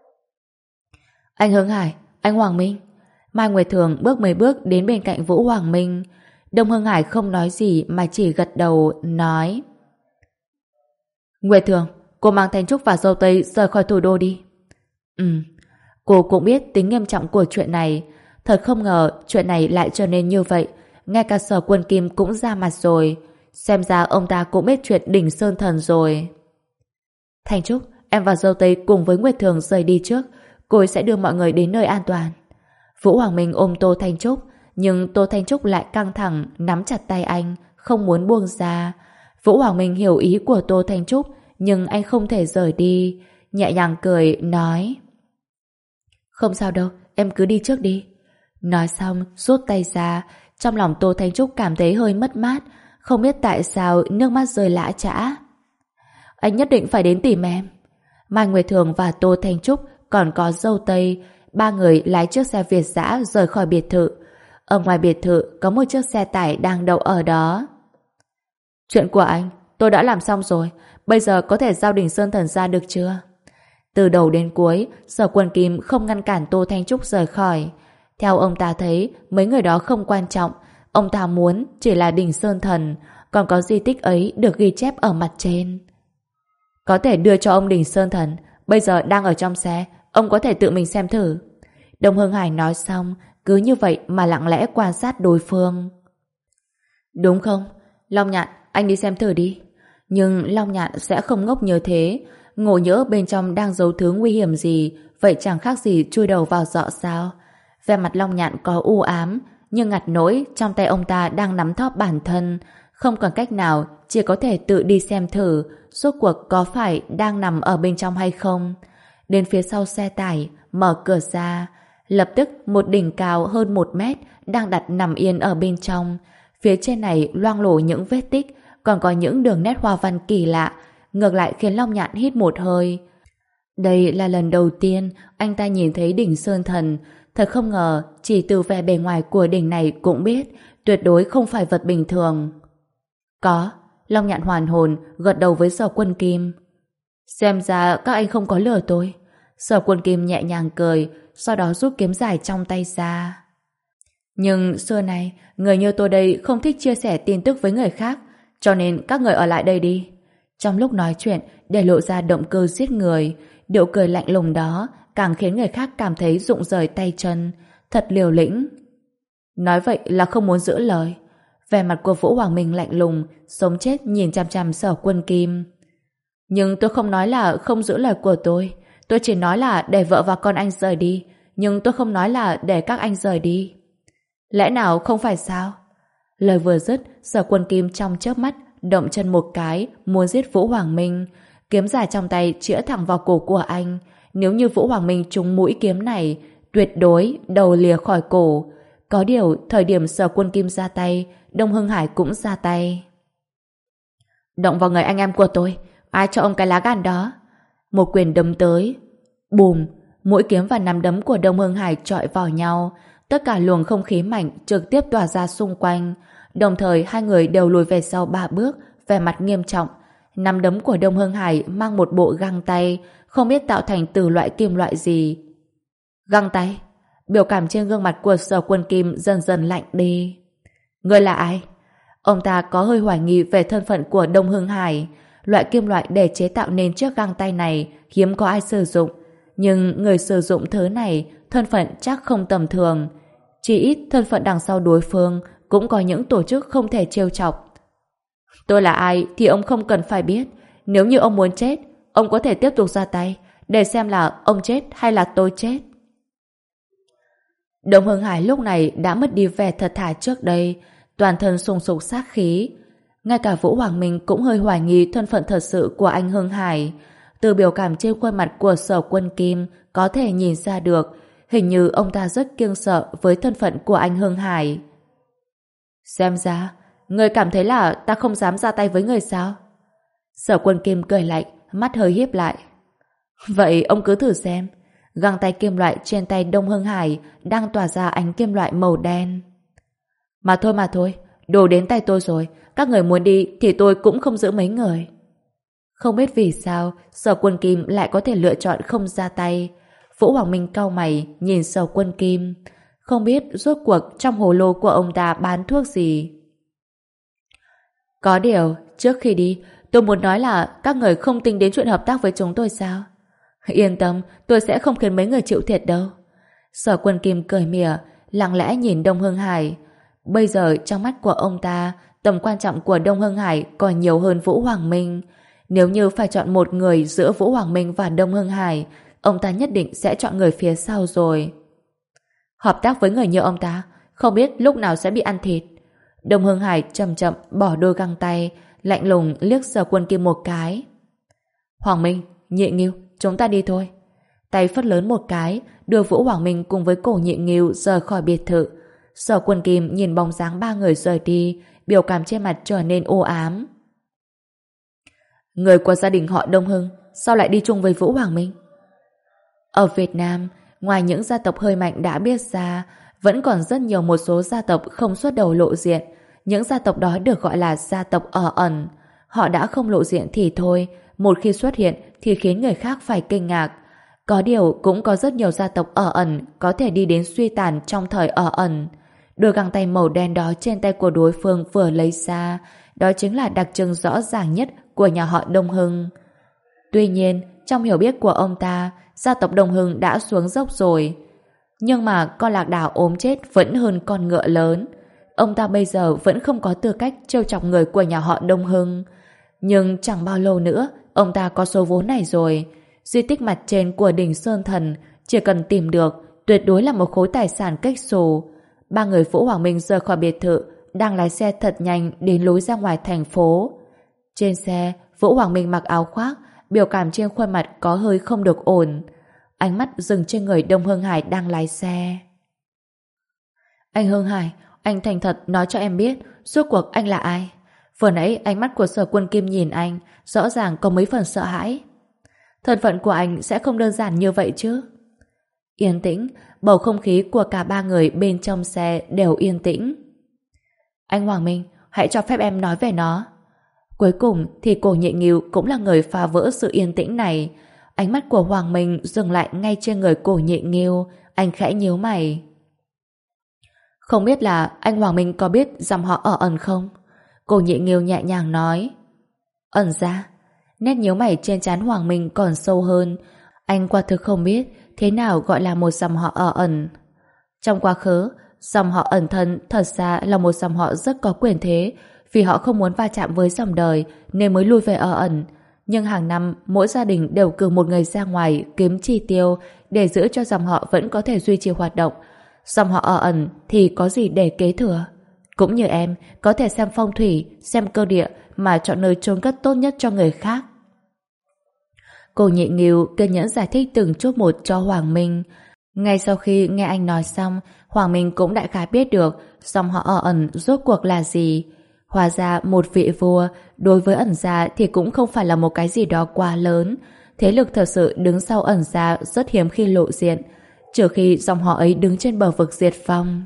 Anh Hướng Hải, anh Hoàng Minh. Mai Nguyệt Thường bước mấy bước đến bên cạnh Vũ Hoàng Minh. Đông Hưng Hải không nói gì mà chỉ gật đầu, nói: Nguyệt Thường, cô mang Thanh Trúc và dâu tây rời khỏi thủ đô đi. Ừ, cô cũng biết tính nghiêm trọng của chuyện này. Thật không ngờ chuyện này lại trở nên như vậy. Ngay cả Sở Quân Kim cũng ra mặt rồi. Xem ra ông ta cũng biết chuyện đỉnh Sơn Thần rồi. Thanh Trúc, em và dâu tây cùng với Nguyệt Thường rời đi trước. cô ấy sẽ đưa mọi người đến nơi an toàn. Vũ Hoàng Minh ôm Tô Thanh Trúc, nhưng Tô Thanh Trúc lại căng thẳng nắm chặt tay anh, không muốn buông ra. Vũ Hoàng Minh hiểu ý của Tô Thanh Trúc, nhưng anh không thể rời đi. Nhẹ nhàng cười, nói: Không sao đâu, em cứ đi trước đi. Nói xong, rút tay ra. Trong lòng Tô Thanh Trúc cảm thấy hơi mất mát, không biết tại sao nước mắt rơi lã chã. Anh nhất định phải đến tìm em. Mai Nguyệt Thường và Tô Thanh Trúc còn có Dâu Tây, ba người lái chiếc xe Việt dã rời khỏi biệt thự. Ở ngoài biệt thự có một chiếc xe tải đang đậu ở đó. Chuyện của anh tôi đã làm xong rồi, bây giờ có thể giao Đình Sơn Thần ra được chưa? Từ đầu đến cuối, Sở Quân Kim không ngăn cản Tô Thanh Trúc rời khỏi. Theo ông ta thấy, mấy người đó không quan trọng. Ông ta muốn chỉ là Đình Sơn Thần, còn có di tích ấy được ghi chép ở mặt trên. Có thể đưa cho ông Đình Sơn Thần, bây giờ đang ở trong xe, ông có thể tự mình xem thử. Đông Hưng Hải nói xong, cứ như vậy mà lặng lẽ quan sát đối phương. Đúng không? Long Nhạn, anh đi xem thử đi. Nhưng Long Nhạn sẽ không ngốc như thế. Ngộ nhỡ bên trong đang giấu thứ nguy hiểm gì, vậy chẳng khác gì chui đầu vào giọ sao? Vẻ mặt Long Nhạn có u ám, nhưng ngặt nỗi trong tay ông ta đang nắm thóp bản thân, không còn cách nào, chỉ có thể tự đi xem thử rốt cuộc có phải đang nằm ở bên trong hay không. Đến phía sau xe tải, mở cửa ra, lập tức một đỉnh cao hơn một mét đang đặt nằm yên ở bên trong. Phía trên này loang lổ những vết tích, còn có những đường nét hoa văn kỳ lạ, ngược lại khiến Long Nhạn hít một hơi. Đây là lần đầu tiên anh ta nhìn thấy đỉnh Sơn Thần. Thật không ngờ, chỉ từ vẻ bề ngoài của đỉnh này cũng biết tuyệt đối không phải vật bình thường. Có. Long Nhạn hoàn hồn gật đầu với Sở Quân Kim. Xem ra các anh không có lừa tôi. Sở Quân Kim nhẹ nhàng cười, sau đó rút kiếm dài trong tay ra. Nhưng xưa này, người như tôi đây không thích chia sẻ tin tức với người khác, cho nên các người ở lại đây đi. Trong lúc nói chuyện, để lộ ra động cơ giết người, điệu cười lạnh lùng đó càng khiến người khác cảm thấy rụng rời tay chân, thật liều lĩnh. Nói vậy là không muốn giữ lời. Vẻ mặt của Vũ Hoàng Minh lạnh lùng, sống chết nhìn chằm chằm Sở Quân Kim. Nhưng tôi không nói là không giữ lời của tôi, tôi chỉ nói là để vợ và con anh rời đi, nhưng tôi không nói là để các anh rời đi. Lẽ nào không phải sao? Lời vừa dứt, Sở Quân Kim trong chớp mắt động chân một cái, muốn giết Vũ Hoàng Minh. Kiếm dài trong tay chĩa thẳng vào cổ của anh. Nếu như Vũ Hoàng Minh trúng mũi kiếm này, tuyệt đối đầu lìa khỏi cổ. Có điều, thời điểm Sở Quân Kim ra tay, Đông Hưng Hải cũng ra tay. Động vào người anh em của tôi, ai cho ông cái lá gan đó? Một quyền đấm tới. Bùm, mũi kiếm và nắm đấm của Đông Hưng Hải chọi vào nhau. Tất cả luồng không khí mạnh trực tiếp tỏa ra xung quanh. Đồng thời hai người đều lùi về sau ba bước, vẻ mặt nghiêm trọng. Nắm đấm của Đông Hưng Hải mang một bộ găng tay, không biết tạo thành từ loại kim loại gì. Găng tay? Biểu cảm trên gương mặt của Sở Quân Kim dần dần lạnh đi. Ngươi là ai? Ông ta có hơi hoài nghi về thân phận của Đông Hưng Hải. Loại kim loại để chế tạo nên chiếc găng tay này hiếm có ai sử dụng. Nhưng người sử dụng thứ này thân phận chắc không tầm thường. Chỉ ít thân phận đằng sau đối phương cũng có những tổ chức không thể trêu chọc. Tôi là ai thì ông không cần phải biết. Nếu như ông muốn chết, ông có thể tiếp tục ra tay để xem là ông chết hay là tôi chết. Đông Hưng Hải lúc này đã mất đi vẻ thật thà trước đây, toàn thân sùng sục sát khí. Ngay cả Vũ Hoàng Minh cũng hơi hoài nghi thân phận thật sự của anh Hưng Hải. Từ biểu cảm trên khuôn mặt của Sở Quân Kim có thể nhìn ra được, hình như ông ta rất kiêng sợ với thân phận của anh Hưng Hải. Xem ra, người cảm thấy là ta không dám ra tay với người sao? Sở Quân Kim cười lạnh, mắt hơi híp lại. Vậy ông cứ thử xem. Găng tay kim loại trên tay Đông Hưng Hải đang tỏa ra ánh kim loại màu đen. Mà thôi mà thôi, đồ đến tay tôi rồi, các người muốn đi thì tôi cũng không giữ mấy người. Không biết vì sao Sở Quân Kim lại có thể lựa chọn không ra tay. Vũ Hoàng Minh cau mày nhìn Sở Quân Kim, không biết rốt cuộc trong hồ lô của ông ta bán thuốc gì. Có điều, trước khi đi, tôi muốn nói là các người không tính đến chuyện hợp tác với chúng tôi sao? Yên tâm, tôi sẽ không khiến mấy người chịu thiệt đâu. Sở Quân Kim cười mỉa, lặng lẽ nhìn Đông Hưng Hải. Bây giờ trong mắt của ông ta, tầm quan trọng của Đông Hưng Hải còn nhiều hơn Vũ Hoàng Minh. Nếu như phải chọn một người giữa Vũ Hoàng Minh và Đông Hưng Hải, ông ta nhất định sẽ chọn người phía sau rồi. Hợp tác với người như ông ta, không biết lúc nào sẽ bị ăn thịt. Đông Hưng Hải chậm chậm bỏ đôi găng tay, lạnh lùng liếc Sở Quân Kim một cái. Hoàng Minh, Nhị Ngưu, chúng ta đi thôi. Tay phất lớn một cái, đưa Vũ Hoàng Minh cùng với Cổ Nhị Ngưu rời khỏi biệt thự. Sở Quân Kim nhìn bóng dáng ba người rời đi, biểu cảm trên mặt trở nên u ám. Người của gia đình họ Đông Hưng sao lại đi chung với Vũ Hoàng Minh? Ở Việt Nam, ngoài những gia tộc hơi mạnh đã biết ra, vẫn còn rất nhiều một số gia tộc không xuất đầu lộ diện. Những gia tộc đó được gọi là gia tộc ở ẩn. Họ đã không lộ diện thì thôi, một khi xuất hiện thì khiến người khác phải kinh ngạc. Có điều cũng có rất nhiều gia tộc ở ẩn có thể đi đến suy tàn trong thời ở ẩn. Đôi găng tay màu đen đó trên tay của đối phương vừa lấy ra, đó chính là đặc trưng rõ ràng nhất của nhà họ Đông Hưng. Tuy nhiên, trong hiểu biết của ông ta, gia tộc Đông Hưng đã xuống dốc rồi. Nhưng mà con lạc đà ốm chết vẫn hơn con ngựa lớn. Ông ta bây giờ vẫn không có tư cách trêu chọc người của nhà họ Đông Hưng. Nhưng chẳng bao lâu nữa, ông ta có số vốn này rồi. Di tích mặt trên của đỉnh Sơn Thần chỉ cần tìm được, tuyệt đối là một khối tài sản cách xù. Ba người Vũ Hoàng Minh rời khỏi biệt thự, đang lái xe thật nhanh đến lối ra ngoài thành phố. Trên xe, Vũ Hoàng Minh mặc áo khoác, biểu cảm trên khuôn mặt có hơi không được ổn. Ánh mắt dừng trên người Đông Hưng Hải đang lái xe. Anh Hưng Hải, anh thành thật nói cho em biết, rốt cuộc anh là ai? Vừa nãy ánh mắt của Sở Quân Kim nhìn anh, rõ ràng có mấy phần sợ hãi. Thân phận của anh sẽ không đơn giản như vậy chứ? Yên tĩnh, bầu không khí của cả ba người bên trong xe đều yên tĩnh. Anh Hoàng Minh, hãy cho phép em nói về nó. Cuối cùng thì Cổ Nhị Ngưu cũng là người phá vỡ sự yên tĩnh này. Ánh mắt của Hoàng Minh dừng lại ngay trên người Cổ Nhị Ngưu, anh khẽ nhíu mày. Không biết là anh Hoàng Minh có biết dòng họ ở ẩn không? Cổ Nhị Ngưu nhẹ nhàng nói. Ẩn ra? Nét nhíu mày trên trán Hoàng Minh còn sâu hơn. Anh quả thực không biết thế nào gọi là một dòng họ ở ẩn. Trong quá khứ, dòng họ ẩn thân thật ra là một dòng họ rất có quyền thế, vì họ không muốn va chạm với dòng đời nên mới lui về ở ẩn. Nhưng hàng năm mỗi gia đình đều cử một người ra ngoài kiếm chi tiêu để giữ cho dòng họ vẫn có thể duy trì hoạt động. Dòng họ ở ẩn thì có gì để kế thừa? Cũng như em có thể xem phong thủy, xem cơ địa mà chọn nơi chôn cất tốt nhất cho người khác. Cô Nhị Ngưu kiên nhẫn giải thích từng chút một cho Hoàng Minh. Ngay sau khi nghe anh nói xong, Hoàng Minh cũng đại khái biết được dòng họ ở ẩn rốt cuộc là gì. Hóa ra một vị vua đối với ẩn gia thì cũng không phải là một cái gì đó quá lớn. Thế lực thật sự đứng sau ẩn gia rất hiếm khi lộ diện, trừ khi dòng họ ấy đứng trên bờ vực diệt vong.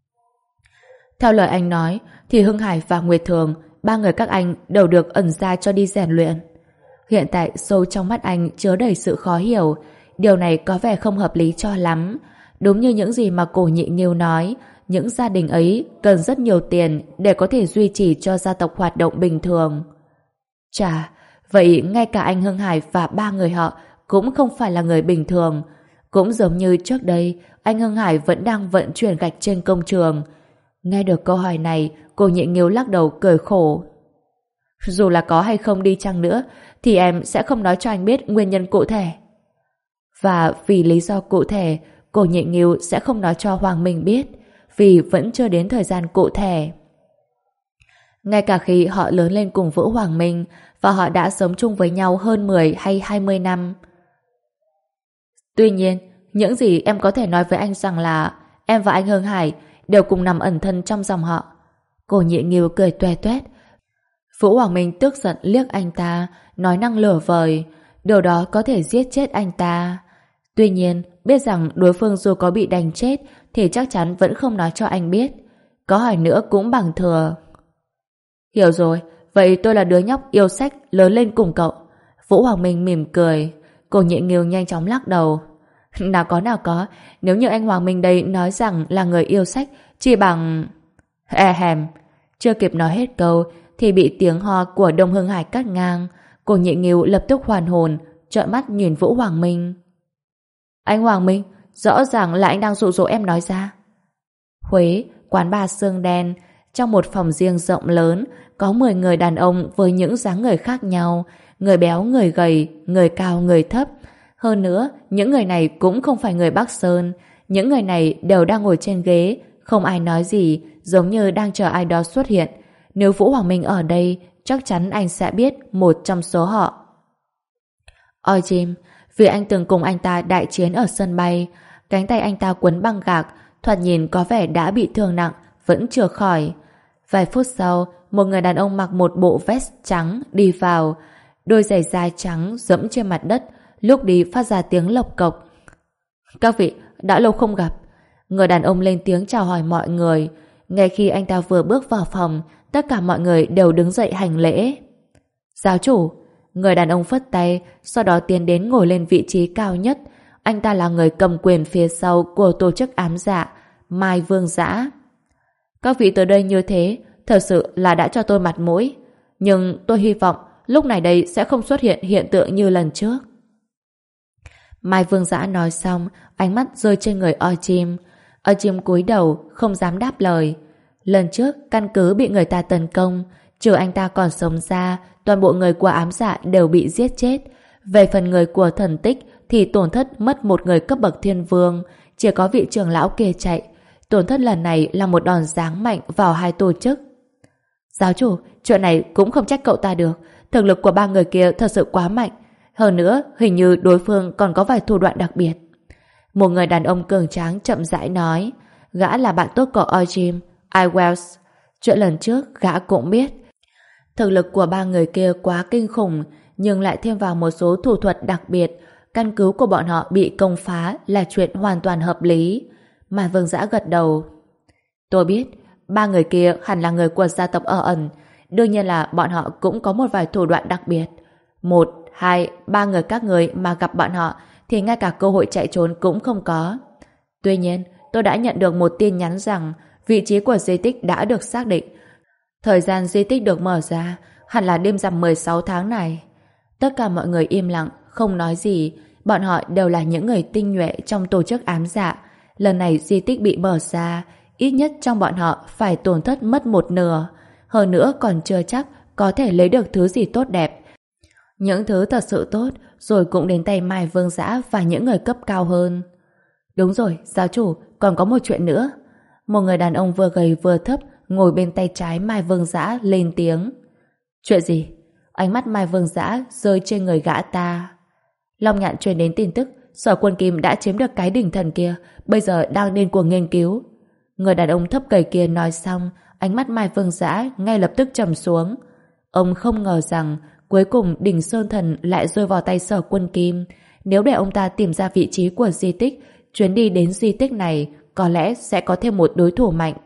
Theo lời anh nói thì Hưng Hải và Nguyệt Thường, ba người các anh đều được ẩn gia cho đi rèn luyện. Hiện tại sâu trong mắt anh chứa đầy sự khó hiểu. Điều này có vẻ không hợp lý cho lắm. Đúng như những gì mà Cổ Nhị Ngưu nói, những gia đình ấy cần rất nhiều tiền để có thể duy trì cho gia tộc hoạt động bình thường. Chà, vậy ngay cả anh Hưng Hải và ba người họ cũng không phải là người bình thường. Cũng giống như trước đây, anh Hưng Hải vẫn đang vận chuyển gạch trên công trường. Nghe được câu hỏi này, Cổ Nhị Ngưu lắc đầu cười khổ. Dù là có hay không đi chăng nữa, thì em sẽ không nói cho anh biết nguyên nhân cụ thể. Và vì lý do cụ thể, Cổ Nhị Ngưu sẽ không nói cho Hoàng Minh biết, vì vẫn chưa đến thời gian cụ thể. Ngay cả khi họ lớn lên cùng Vũ Hoàng Minh và họ đã sống chung với nhau hơn mười hay hai mươi năm. Tuy nhiên, những gì em có thể nói với anh rằng là em và anh Hưng Hải đều cùng nằm ẩn thân trong dòng họ. Cổ Nhị Ngưu cười toe toét. Vũ Hoàng Minh tức giận liếc anh ta, nói năng lửa vời, điều đó có thể giết chết anh ta. Tuy nhiên, biết rằng đối phương dù có bị đánh chết thì chắc chắn vẫn không nói cho anh biết. Có hỏi nữa cũng bằng thừa. Hiểu rồi, vậy tôi là đứa nhóc yêu sách lớn lên cùng cậu. Vũ Hoàng Minh mỉm cười. Cổ Nhị Ngưu nhanh chóng lắc đầu. Nào có nào có, nếu như anh Hoàng Minh đây nói rằng là người yêu sách, chỉ bằng... E hèm. Chưa kịp nói hết câu thì bị tiếng ho của Đông Hưng Hải cắt ngang. Cổ Nhị Ngưu lập tức hoàn hồn, trợn mắt nhìn Vũ Hoàng Minh. Anh Hoàng Minh, rõ ràng là anh đang dụ dỗ em nói ra. Huế, quán bar xương đen. Trong một phòng riêng rộng lớn, có mười người đàn ông với những dáng người khác nhau, người béo, người gầy, người cao, người thấp. Hơn nữa, những người này cũng không phải người Bắc Sơn. Những người này đều đang ngồi trên ghế, không ai nói gì, giống như đang chờ ai đó xuất hiện. Nếu Vũ Hoàng Minh ở đây, chắc chắn anh sẽ biết một trong số họ. Ôi chim, vì anh từng cùng anh ta đại chiến ở sân bay, cánh tay anh ta quấn băng gạc, thoạt nhìn có vẻ đã bị thương nặng, vẫn chưa khỏi. Vài phút sau, một người đàn ông mặc một bộ vest trắng đi vào, đôi giày da trắng dẫm trên mặt đất, lúc đi phát ra tiếng lộc cộc. Các vị, đã lâu không gặp. Người đàn ông lên tiếng chào hỏi mọi người. Ngay khi anh ta vừa bước vào phòng, tất cả mọi người đều đứng dậy hành lễ. Giáo chủ, người đàn ông phất tay, sau đó tiến đến ngồi lên vị trí cao nhất. Anh ta là người cầm quyền phía sau của tổ chức ám dạ, Mai Vương Dã. Các vị tới đây như thế, thật sự là đã cho tôi mặt mũi. Nhưng tôi hy vọng lúc này đây sẽ không xuất hiện hiện tượng như lần trước. Mai Vương Dã nói xong, ánh mắt rơi trên người O Chim. O Chim cúi đầu, không dám đáp lời. Lần trước, căn cứ bị người ta tấn công, trừ anh ta còn sống ra, toàn bộ người của ám dạ đều bị giết chết. Về phần người của thần tích thì tổn thất mất một người cấp bậc thiên vương, chỉ có vị trưởng lão kia chạy. Tổn thất lần này là một đòn giáng mạnh vào hai tổ chức. Giáo chủ, chuyện này cũng không trách cậu ta được. Thực lực của ba người kia thật sự quá mạnh. Hơn nữa, hình như đối phương còn có vài thủ đoạn đặc biệt. Một người đàn ông cường tráng chậm rãi nói. Gã là bạn tốt của Ojim, I Wells. Chuyện lần trước gã cũng biết. Thực lực của ba người kia quá kinh khủng, nhưng lại thêm vào một số thủ thuật đặc biệt. Căn cứ của bọn họ bị công phá là chuyện hoàn toàn hợp lý. Mà Vương Dã gật đầu. Tôi biết, ba người kia hẳn là người của gia tộc ở ẩn. Đương nhiên là bọn họ cũng có một vài thủ đoạn đặc biệt. Một, hai, ba người các người mà gặp bọn họ thì ngay cả cơ hội chạy trốn cũng không có. Tuy nhiên, tôi đã nhận được một tin nhắn rằng vị trí của di tích đã được xác định. Thời gian di tích được mở ra hẳn là đêm rằm mười sáu tháng này. Tất cả mọi người im lặng, không nói gì. Bọn họ đều là những người tinh nhuệ trong tổ chức ám dạ. Lần này di tích bị mở ra, ít nhất trong bọn họ phải tổn thất mất một nửa. Hơn nữa còn chưa chắc có thể lấy được thứ gì tốt đẹp. Những thứ thật sự tốt rồi cũng đến tay Mai Vương Dã và những người cấp cao hơn. Đúng rồi, giáo chủ, còn có một chuyện nữa. Một người đàn ông vừa gầy vừa thấp ngồi bên tay trái Mai Vương Dã lên tiếng. Chuyện gì? Ánh mắt Mai Vương Dã rơi trên người gã ta. Long Nhạn truyền đến tin tức Sở Quân Kim đã chiếm được cái đỉnh thần kia, bây giờ đang điên cuồng nghiên cứu. Người đàn ông thấp gầy kia nói xong, ánh mắt Mai Vương Dã ngay lập tức trầm xuống. Ông không ngờ rằng cuối cùng đỉnh Sơn Thần lại rơi vào tay Sở Quân Kim. Nếu để ông ta tìm ra vị trí của di tích, chuyến đi đến di tích này có lẽ sẽ có thêm một đối thủ mạnh.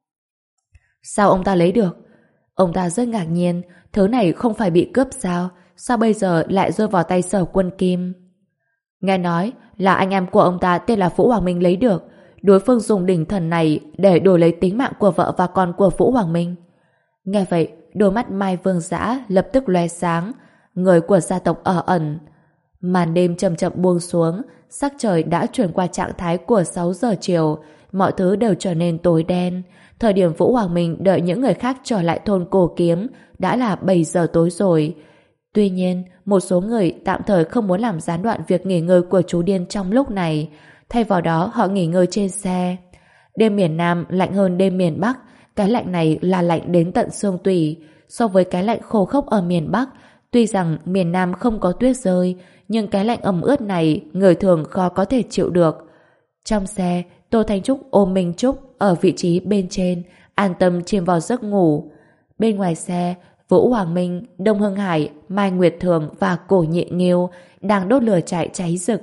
Sao ông ta lấy được? Ông ta rất ngạc nhiên, thứ này không phải bị cướp sao? Sao bây giờ lại rơi vào tay Sở Quân Kim? Nghe nói là anh em của ông ta tên là Vũ Hoàng Minh lấy được. Đối phương dùng đỉnh thần này để đổi lấy tính mạng của vợ và con của Vũ Hoàng Minh. Nghe vậy, đôi mắt Mai Vương Dã lập tức lóe sáng. Người của gia tộc ở ẩn. Màn đêm chậm chậm buông xuống, sắc trời đã chuyển qua trạng thái của sáu giờ chiều, mọi thứ đều trở nên tối đen. Thời điểm Vũ Hoàng Minh đợi những người khác trở lại thôn Cổ Kiếm đã là bảy giờ tối rồi. Tuy nhiên, một số người tạm thời không muốn làm gián đoạn việc nghỉ ngơi của chú điên trong lúc này. Thay vào đó họ nghỉ ngơi trên xe. Đêm miền Nam lạnh hơn đêm miền Bắc. Cái lạnh này là lạnh đến tận xương tủy. So với cái lạnh khô khốc ở miền Bắc, tuy rằng miền Nam không có tuyết rơi, nhưng cái lạnh ẩm ướt này người thường khó có thể chịu được. Trong xe, Tô Thanh Trúc ôm Minh Trúc ở vị trí bên trên, an tâm chìm vào giấc ngủ. Bên ngoài xe, Vũ Hoàng Minh, Đông Hưng Hải, Mai Nguyệt Thường và Cổ Nhị Nghiêu đang đốt lửa chạy cháy rực.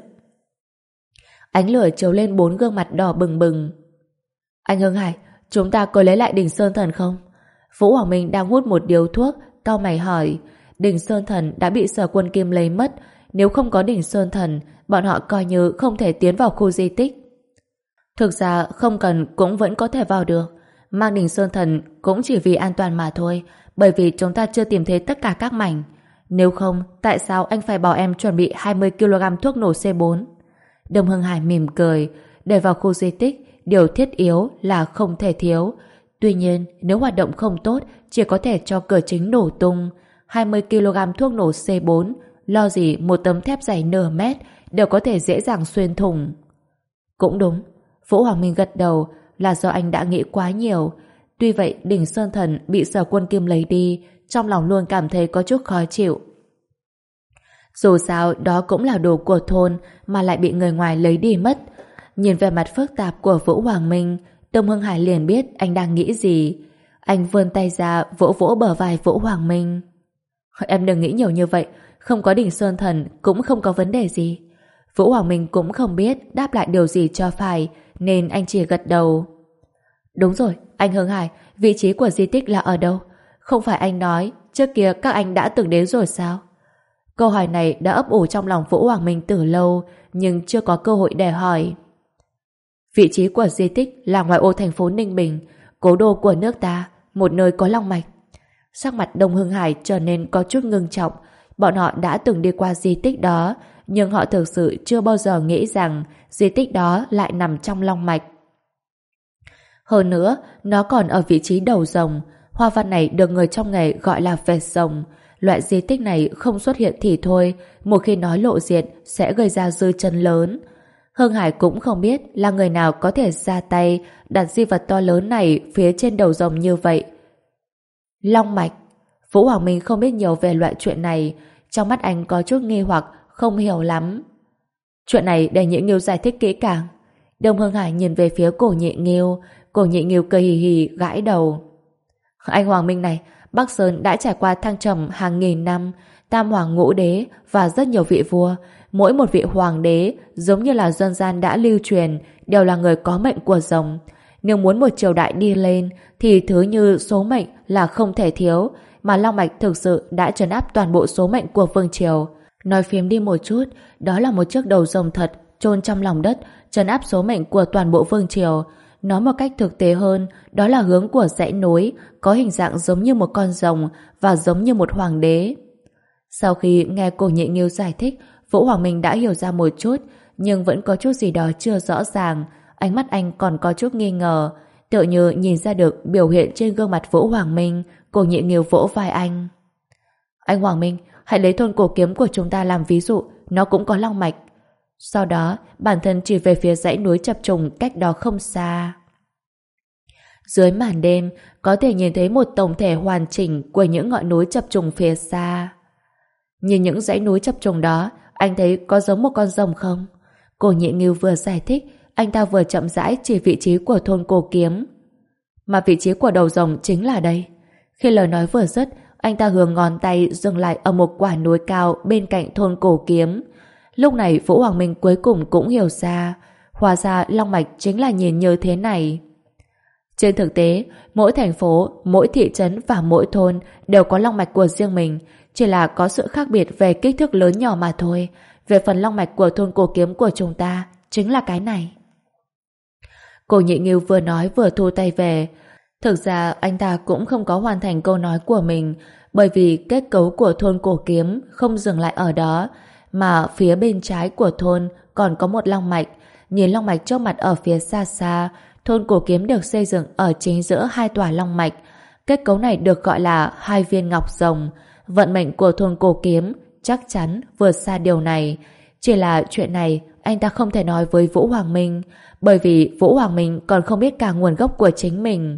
Ánh lửa chiếu lên bốn gương mặt đỏ bừng bừng. Anh Hưng Hải, chúng ta có lấy lại đỉnh Sơn Thần không? Vũ Hoàng Minh đang hút một điếu thuốc, cau mày hỏi. Đỉnh Sơn Thần đã bị Sở Quân Kim lấy mất. Nếu không có đỉnh Sơn Thần, bọn họ coi như không thể tiến vào khu di tích. Thực ra không cần cũng vẫn có thể vào được. Mang đỉnh Sơn Thần cũng chỉ vì an toàn mà thôi, bởi vì chúng ta chưa tìm thấy tất cả các mảnh. Nếu không, tại sao anh phải bảo em chuẩn bị hai mươi ki lô gam thuốc nổ C bốn? Đông Hưng Hải mỉm cười. Để vào khu di tích, điều thiết yếu là không thể thiếu. Tuy nhiên, nếu hoạt động không tốt, chỉ có thể cho cửa chính nổ tung. hai mươi ki lô gam thuốc nổ C bốn lo gì một tấm thép dày nửa mét đều có thể dễ dàng xuyên thủng. Cũng đúng, Vũ Hoàng Minh gật đầu, là do anh đã nghĩ quá nhiều. Tuy vậy đỉnh Sơn Thần bị Sở Quân Kim lấy đi, trong lòng luôn cảm thấy có chút khó chịu. Dù sao đó cũng là đồ của thôn mà lại bị người ngoài lấy đi mất. Nhìn về mặt phức tạp của Vũ Hoàng Minh, Đông Hưng Hải liền biết anh đang nghĩ gì. Anh vươn tay ra vỗ vỗ bờ vai Vũ Hoàng Minh. Em đừng nghĩ nhiều như vậy, không có đỉnh Sơn Thần cũng không có vấn đề gì. Vũ Hoàng Minh cũng không biết đáp lại điều gì cho phải, nên anh chỉ gật đầu. Đúng rồi, anh Hưng Hải, vị trí của di tích là ở đâu? Không phải anh nói trước kia các anh đã từng đến rồi sao? Câu hỏi này đã ấp ủ trong lòng Vũ Hoàng Minh từ lâu, nhưng chưa có cơ hội để hỏi. Vị trí của di tích là ngoại ô thành phố Ninh Bình, cố đô của nước ta, một nơi có long mạch. Sắc mặt Đông Hưng Hải trở nên có chút ngưng trọng. Bọn họ đã từng đi qua di tích đó, nhưng họ thực sự chưa bao giờ nghĩ rằng di tích đó lại nằm trong long mạch. Hơn nữa, nó còn ở vị trí đầu rồng. Hoa văn này được người trong nghề gọi là vệt rồng. Loại di tích này không xuất hiện thì thôi, một khi nói lộ diện sẽ gây ra dư chấn lớn. Hưng Hải cũng không biết là người nào có thể ra tay đặt di vật to lớn này phía trên đầu rồng như vậy. Long mạch. Vũ Hoàng Minh không biết nhiều về loại chuyện này, trong mắt anh có chút nghi hoặc, không hiểu lắm. Chuyện này để Nhị Nghiêu giải thích kỹ càng. Đông Hưng Hải nhìn về phía Cổ Nhị Nghiêu, Cổ Nhị Nghiêu cười hì hì gãi đầu. Anh Hoàng Minh này, Bắc Sơn đã trải qua thăng trầm hàng nghìn năm, tam hoàng ngũ đế và rất nhiều vị vua. Mỗi một vị hoàng đế giống như là dân gian đã lưu truyền, đều là người có mệnh của rồng. Nếu muốn một triều đại đi lên thì thứ như số mệnh là không thể thiếu, mà long mạch thực sự đã trấn áp toàn bộ số mệnh của vương triều. Nói phiếm đi một chút, đó là một chiếc đầu rồng thật chôn trong lòng đất, trấn áp số mệnh của toàn bộ vương triều. Nói một cách thực tế hơn, đó là hướng của dãy núi có hình dạng giống như một con rồng và giống như một hoàng đế. Sau khi nghe Cổ Nhị Nghiêu giải thích, Vũ Hoàng Minh đã hiểu ra một chút, nhưng vẫn có chút gì đó chưa rõ ràng. Ánh mắt anh còn có chút nghi ngờ, tựa như nhìn ra được biểu hiện trên gương mặt Vũ Hoàng Minh. Cổ Nhị Nghiêu vỗ vai anh. Anh Hoàng Minh, hãy lấy thôn Cổ Kiếm của chúng ta làm ví dụ, nó cũng có long mạch. Sau đó, bản thân chỉ về phía dãy núi chập trùng cách đó không xa. Dưới màn đêm, có thể nhìn thấy một tổng thể hoàn chỉnh của những ngọn núi chập trùng phía xa. Nhìn những dãy núi chập trùng đó, anh thấy có giống một con rồng không? Cổ Nhị Nghiêu vừa giải thích, anh ta vừa chậm rãi chỉ vị trí của thôn Cổ Kiếm. Mà vị trí của đầu rồng chính là đây. Khi lời nói vừa dứt, anh ta hướng ngón tay dừng lại ở một quả núi cao bên cạnh thôn Cổ Kiếm. Lúc này Vũ Hoàng Minh cuối cùng cũng hiểu ra, hóa ra long mạch chính là nhìn như thế này. Trên thực tế, mỗi thành phố, mỗi thị trấn và mỗi thôn đều có long mạch của riêng mình, chỉ là có sự khác biệt về kích thước lớn nhỏ mà thôi. Về phần long mạch của thôn Cổ Kiếm của chúng ta, chính là cái này. Cổ Nhị Nghiêu vừa nói vừa thu tay về. Thực ra anh ta cũng không có hoàn thành câu nói của mình, bởi vì kết cấu của thôn Cổ Kiếm không dừng lại ở đó, mà phía bên trái của thôn còn có một long mạch. Nhìn long mạch trước mặt ở phía xa xa, thôn Cổ Kiếm được xây dựng ở chính giữa hai tòa long mạch. Kết cấu này được gọi là hai viên ngọc rồng. Vận mệnh của thôn Cổ Kiếm chắc chắn vượt xa điều này. Chỉ là chuyện này anh ta không thể nói với Vũ Hoàng Minh, bởi vì Vũ Hoàng Minh còn không biết cả nguồn gốc của chính mình.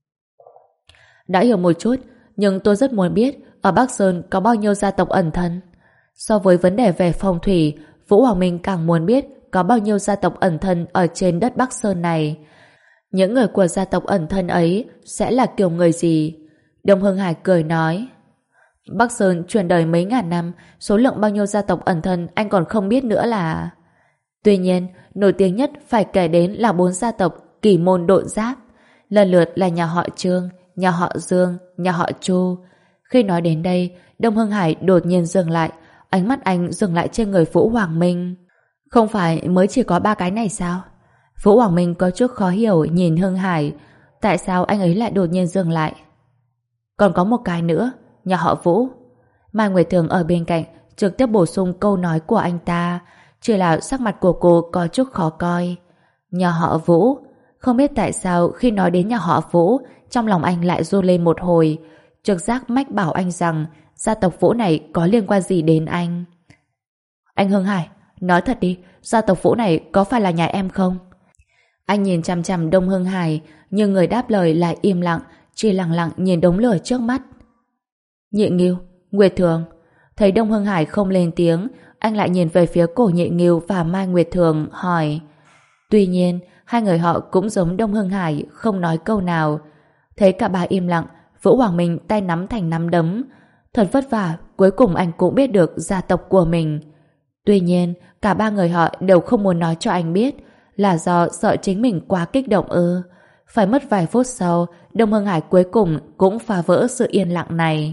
Đã hiểu một chút, nhưng tôi rất muốn biết ở Bắc Sơn có bao nhiêu gia tộc ẩn thân. So với vấn đề về phong thủy, Vũ Hoàng Minh càng muốn biết có bao nhiêu gia tộc ẩn thân ở trên đất Bắc Sơn này. Những người của gia tộc ẩn thân ấy sẽ là kiểu người gì? Đông Hưng Hải cười nói, Bắc Sơn truyền đời mấy ngàn năm, số lượng bao nhiêu gia tộc ẩn thân anh còn không biết nữa là... Tuy nhiên, nổi tiếng nhất phải kể đến là bốn gia tộc Kỳ Môn Độn Giáp, lần lượt là nhà họ Trương, nhà họ Dương, nhà họ Chu. Khi nói đến đây, Đông Hưng Hải đột nhiên dừng lại, ánh mắt anh dừng lại trên người Vũ Hoàng Minh. Không phải mới chỉ có ba cái này sao? Vũ Hoàng Minh có chút khó hiểu nhìn Hưng Hải, tại sao anh ấy lại đột nhiên dừng lại? Còn có một cái nữa, nhà họ Vũ. Mai Nguyệt Thường ở bên cạnh trực tiếp bổ sung câu nói của anh ta, chỉ là sắc mặt của cô có chút khó coi. Nhà họ Vũ. Không biết tại sao khi nói đến nhà họ Vũ, trong lòng anh lại run lên một hồi. Trực giác mách bảo anh rằng gia tộc Vũ này có liên quan gì đến anh? Anh Hưng Hải, nói thật đi, gia tộc Vũ này có phải là nhà em không? Anh nhìn chằm chằm Đông Hưng Hải, nhưng người đáp lời lại im lặng, chỉ lặng lặng nhìn đống lửa trước mắt. Nhị Nghiêu, Nguyệt Thường. Thấy Đông Hưng Hải không lên tiếng, anh lại nhìn về phía cổ Nhị Nghiêu và Mai Nguyệt Thường hỏi. Tuy nhiên, hai người họ cũng giống Đông Hưng Hải, không nói câu nào. Thấy cả ba im lặng, Vũ Hoàng Minh tay nắm thành nắm đấm. Thật vất vả, cuối cùng anh cũng biết được gia tộc của mình. Tuy nhiên, cả ba người họ đều không muốn nói cho anh biết, là do sợ chính mình quá kích động ư. Phải mất vài phút sau, Đông Hưng Hải cuối cùng cũng phá vỡ sự yên lặng này.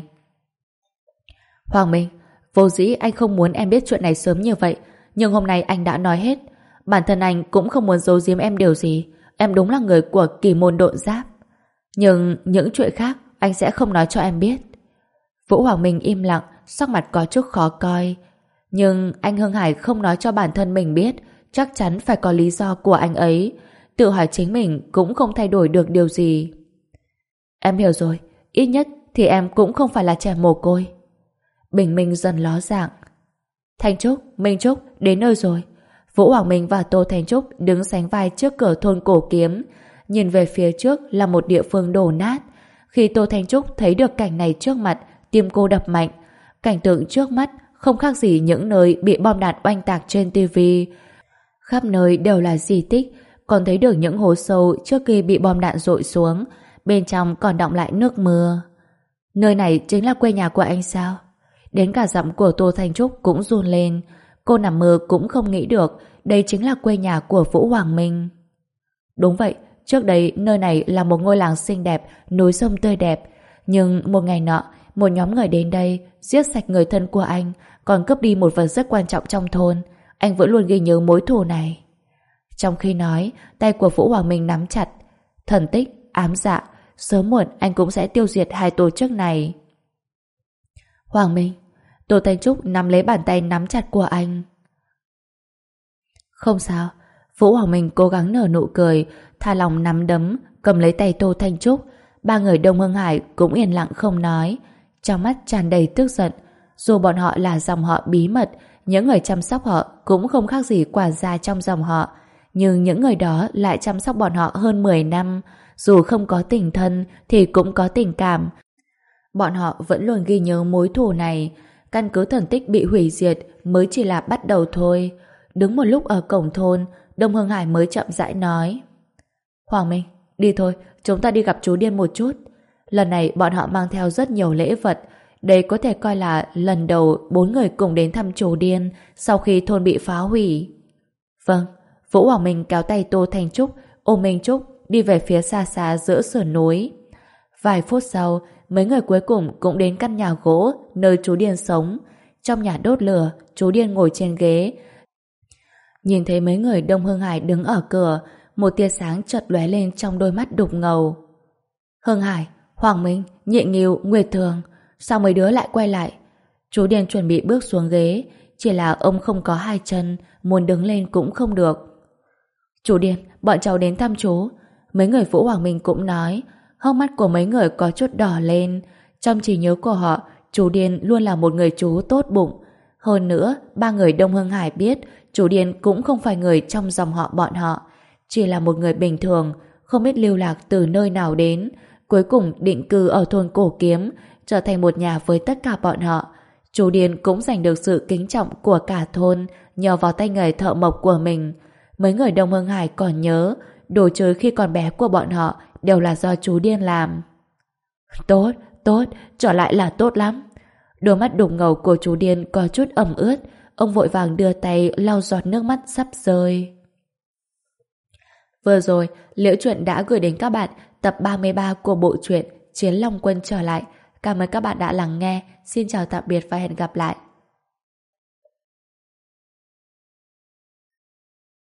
Hoàng Minh, vô dĩ anh không muốn em biết chuyện này sớm như vậy, nhưng hôm nay anh đã nói hết. Bản thân anh cũng không muốn giấu giếm em điều gì. Em đúng là người của kỳ môn độn giáp. Nhưng những chuyện khác anh sẽ không nói cho em biết. Vũ Hoàng Minh im lặng, sắc mặt có chút khó coi. Nhưng anh Hưng Hải không nói cho bản thân mình biết, chắc chắn phải có lý do của anh ấy. Tự hỏi chính mình cũng không thay đổi được điều gì. Em hiểu rồi, ít nhất thì em cũng không phải là trẻ mồ côi. Bình Minh dần ló dạng. Thanh Trúc, Minh Trúc, đến nơi rồi. Vũ Hoàng Minh và Tô Thanh Trúc đứng sánh vai trước cửa thôn Cổ Kiếm. Nhìn về phía trước là một địa phương đổ nát. Khi Tô Thanh Trúc thấy được cảnh này trước mặt, tim cô đập mạnh. Cảnh tượng trước mắt không khác gì những nơi bị bom đạn oanh tạc trên tivi. Khắp nơi đều là di tích, còn thấy được những hố sâu trước khi bị bom đạn dội xuống. Bên trong còn đọng lại nước mưa. Nơi này chính là quê nhà của anh sao? Đến cả giọng của Tô Thanh Trúc cũng run lên. Cô nằm mơ cũng không nghĩ được đây chính là quê nhà của Vũ Hoàng Minh. Đúng vậy, trước đây nơi này là một ngôi làng xinh đẹp, núi sông tươi đẹp. Nhưng một ngày nọ, một nhóm người đến đây giết sạch người thân của anh, còn cướp đi một vật rất quan trọng trong thôn. Anh vẫn luôn ghi nhớ mối thù này. Trong khi nói, tay của Vũ Hoàng Minh nắm chặt. Thần tích, ám dạ, sớm muộn anh cũng sẽ tiêu diệt hai tổ chức này. Hoàng Minh, Tô Thanh Trúc nắm lấy bàn tay nắm chặt của anh. Không sao. Vũ Hoàng Minh cố gắng nở nụ cười, tha lòng nắm đấm, cầm lấy tay Tô Thanh Trúc. Ba người Đông Hưng Hải cũng yên lặng không nói, trong mắt tràn đầy tức giận. Dù bọn họ là dòng họ bí mật, những người chăm sóc họ cũng không khác gì quản gia trong dòng họ, nhưng những người đó lại chăm sóc bọn họ hơn mười năm. Dù không có tình thân thì cũng có tình cảm. Bọn họ vẫn luôn ghi nhớ mối thù này. Căn cứ thần tích bị hủy diệt mới chỉ là bắt đầu thôi. Đứng một lúc ở cổng thôn, Đông Hưng Hải mới chậm rãi nói. Hoàng Minh, đi thôi, chúng ta đi gặp chú Điên một chút. Lần này bọn họ mang theo rất nhiều lễ vật. Đây có thể coi là lần đầu bốn người cùng đến thăm chú Điên sau khi thôn bị phá hủy. Vâng. Vũ Hoàng Minh kéo tay Tô Thanh Trúc, ôm Minh Trúc đi về phía xa xa giữa sườn núi. Vài phút sau, mấy người cuối cùng cũng đến căn nhà gỗ nơi chú Điên sống. Trong nhà đốt lửa, chú Điên ngồi trên ghế. Nhìn thấy mấy người Đông Hưng Hải đứng ở cửa, một tia sáng chợt lóe lên trong đôi mắt đục ngầu. Hưng Hải, Hoàng Minh, Nhị Nghiêu, Nguyệt Thường, sao mấy đứa lại quay lại? Chú Điên chuẩn bị bước xuống ghế, chỉ là ông không có hai chân, muốn đứng lên cũng không được. Chú Điên, bọn cháu đến thăm chú. Mấy người Vũ Hoàng Minh cũng nói. Hốc mắt của mấy người có chút đỏ lên. Trong trí nhớ của họ, chú Điên luôn là một người chú tốt bụng. Hơn nữa, ba người Đông Hưng Hải biết chú Điên cũng không phải người trong dòng họ bọn họ, chỉ là một người bình thường, không biết lưu lạc từ nơi nào đến, cuối cùng định cư ở thôn Cổ Kiếm, trở thành một nhà với tất cả bọn họ. Chú Điên cũng giành được sự kính trọng của cả thôn nhờ vào tay nghề thợ mộc của mình. Mấy người Đông Hưng Hải còn nhớ đồ chơi khi còn bé của bọn họ đều là do chú Điên làm. Tốt, tốt, trở lại là tốt lắm. Đôi mắt đục ngầu của chú Điên có chút ẩm ướt. Ông vội vàng đưa tay lau giọt nước mắt sắp rơi. Vừa rồi, Liễu Chuyện đã gửi đến các bạn tập ba mươi ba của bộ truyện Chiến Long Quân trở lại. Cảm ơn các bạn đã lắng nghe. Xin chào tạm biệt và hẹn gặp lại.